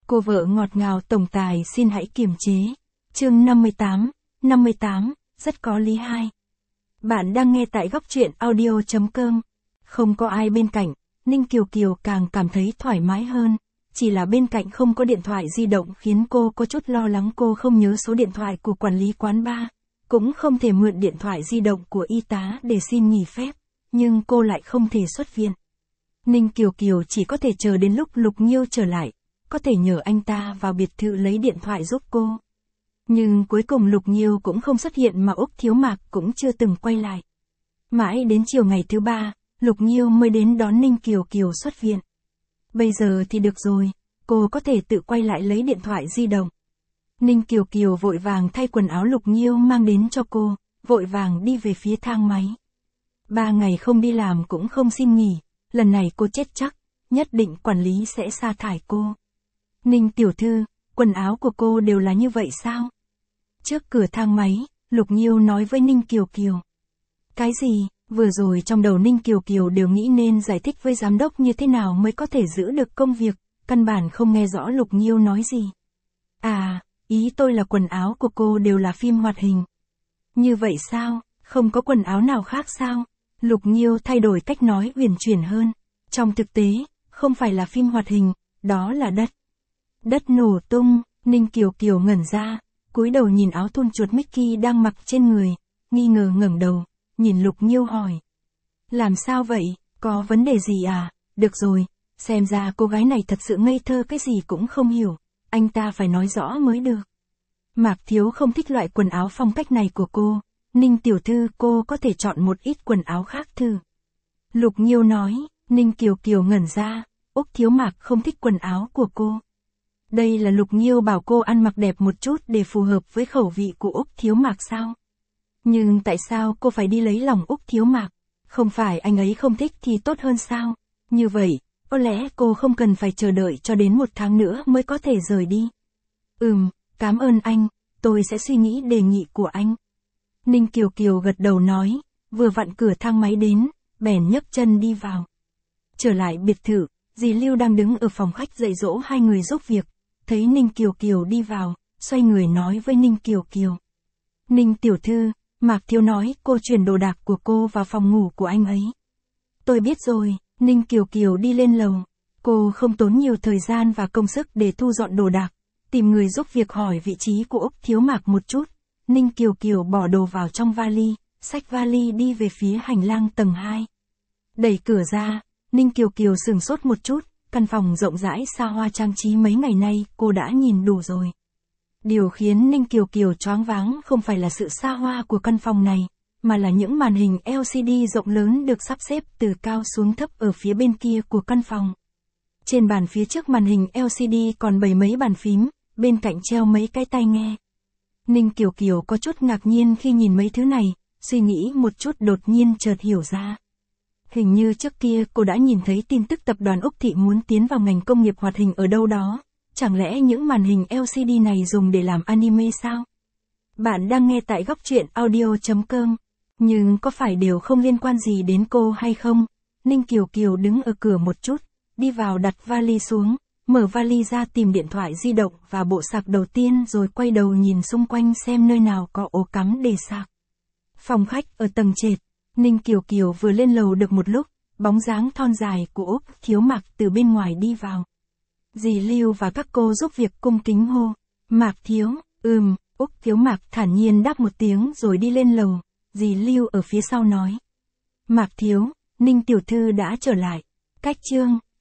Cô vợ ngọt ngào tổng tài xin hãy kiềm chế. Chương 58, rất có lý hai. Bạn đang nghe tại góc truyện audio.com. Không có ai bên cạnh, Ninh Kiều Kiều càng cảm thấy thoải mái hơn. Chỉ là bên cạnh không có điện thoại di động khiến cô có chút lo lắng, cô không nhớ số điện thoại của quản lý quán bar, cũng không thể mượn điện thoại di động của y tá để xin nghỉ phép, nhưng cô lại không thể xuất viện. Ninh Kiều Kiều chỉ có thể chờ đến lúc Lục Nghiêu trở lại, có thể nhờ anh ta vào biệt thự lấy điện thoại giúp cô. Nhưng cuối cùng Lục Nghiêu cũng không xuất hiện mà Úc Thiếu Mạc cũng chưa từng quay lại. Mãi đến chiều ngày thứ ba, Lục Nghiêu mới đến đón Ninh Kiều Kiều xuất viện. Bây giờ thì được rồi, cô có thể tự quay lại lấy điện thoại di động. Ninh Kiều Kiều vội vàng thay quần áo Lục Nghiêu mang đến cho cô, vội vàng đi về phía thang máy. 3 ngày không đi làm cũng không xin nghỉ, lần này cô chết chắc, nhất định quản lý sẽ sa thải cô. Ninh tiểu thư, quần áo của cô đều là như vậy sao? Trước cửa thang máy, Lục Nghiêu nói với Ninh Kiều Kiều. Cái gì? Vừa rồi trong đầu Ninh Kiều Kiều đều nghĩ nên giải thích với giám đốc như thế nào mới có thể giữ được công việc, căn bản không nghe rõ Lục Nghiêu nói gì. À, ý tôi là quần áo của cô đều là phim hoạt hình. Như vậy sao? Không có quần áo nào khác sao? Lục Nghiêu thay đổi cách nói uyển chuyển hơn. Trong thực tế, không phải là phim hoạt hình, đó là đất. Đất nổ tung, Ninh Kiều Kiều ngẩn ra, cúi đầu nhìn áo thun chuột Mickey đang mặc trên người, nghi ngờ ngẩng đầu, nhìn Lục Nghiêu hỏi. Làm sao vậy, có vấn đề gì à? Được rồi, xem ra cô gái này thật sự ngây thơ, cái gì cũng không hiểu, anh ta phải nói rõ mới được. Mạc Thiếu không thích loại quần áo phong cách này của cô, Ninh tiểu thư cô có thể chọn một ít quần áo khác thử. Lục Nghiêu nói, Ninh Kiều Kiều ngẩn ra, Úc Thiếu Mạc không thích quần áo của cô. Đây là Lục Nghiêu bảo cô ăn mặc đẹp một chút để phù hợp với khẩu vị của Úc Thiếu Mạc sao? Nhưng tại sao cô phải đi lấy lòng Úc Thiếu Mạc? Không phải anh ấy không thích thì tốt hơn sao? Như vậy, có lẽ cô không cần phải chờ đợi cho đến 1 tháng nữa mới có thể rời đi. Cảm ơn anh, tôi sẽ suy nghĩ đề nghị của anh. Ninh Kiều Kiều gật đầu nói, vừa vặn cửa thang máy đến, bèn nhấc chân đi vào. Trở lại biệt thự, dì Lưu đang đứng ở phòng khách dạy dỗ hai người giúp việc, thấy Ninh Kiều Kiều đi vào, xoay người nói với Ninh Kiều Kiều. Ninh tiểu thư, Mạc Thiếu nói cô chuyển đồ đạc của cô vào phòng ngủ của anh ấy. Tôi biết rồi, Ninh Kiều Kiều đi lên lầu. Cô không tốn nhiều thời gian và công sức để thu dọn đồ đạc, tìm người giúp việc hỏi vị trí của Úc Thiếu Mạc một chút. Ninh Kiều Kiều bỏ đồ vào trong vali, xách vali đi về phía hành lang tầng 2. Đẩy cửa ra, Ninh Kiều Kiều sửng sốt một chút, căn phòng rộng rãi xa hoa trang trí mấy ngày nay cô đã nhìn đủ rồi. Điều khiến Ninh Kiều Kiều choáng váng không phải là sự xa hoa của căn phòng này, mà là những màn hình LCD rộng lớn được sắp xếp từ cao xuống thấp ở phía bên kia của căn phòng. Trên bàn phía trước màn hình LCD còn bày mấy bàn phím, bên cạnh treo mấy cái tai nghe. Ninh Kiều Kiều có chút ngạc nhiên khi nhìn mấy thứ này, suy nghĩ một chút đột nhiên chợt hiểu ra. Hình như trước kia cô đã nhìn thấy tin tức tập đoàn Úc Thị muốn tiến vào ngành công nghiệp hoạt hình ở đâu đó. Chẳng lẽ những màn hình LCD này dùng để làm anime sao? Bạn đang nghe tại góc truyện audio.com. Nhưng có phải đều không liên quan gì đến cô hay không? Ninh Kiều Kiều đứng ở cửa một chút, đi vào đặt vali xuống, mở vali ra tìm điện thoại di động và bộ sạc đầu tiên rồi quay đầu nhìn xung quanh xem nơi nào có ổ cắm để sạc. Phòng khách ở tầng trệt, Ninh Kiều Kiều vừa lên lầu được một lúc, bóng dáng thon dài của Úc Thiếu Mạc từ bên ngoài đi vào. Dì Lưu và các cô giúp việc cung kính hô, Mạc Thiếu, Úc Thiếu Mạc thản nhiên đáp một tiếng rồi đi lên lầu, dì Lưu ở phía sau nói. Mạc Thiếu, Ninh tiểu thư đã trở lại, cách chương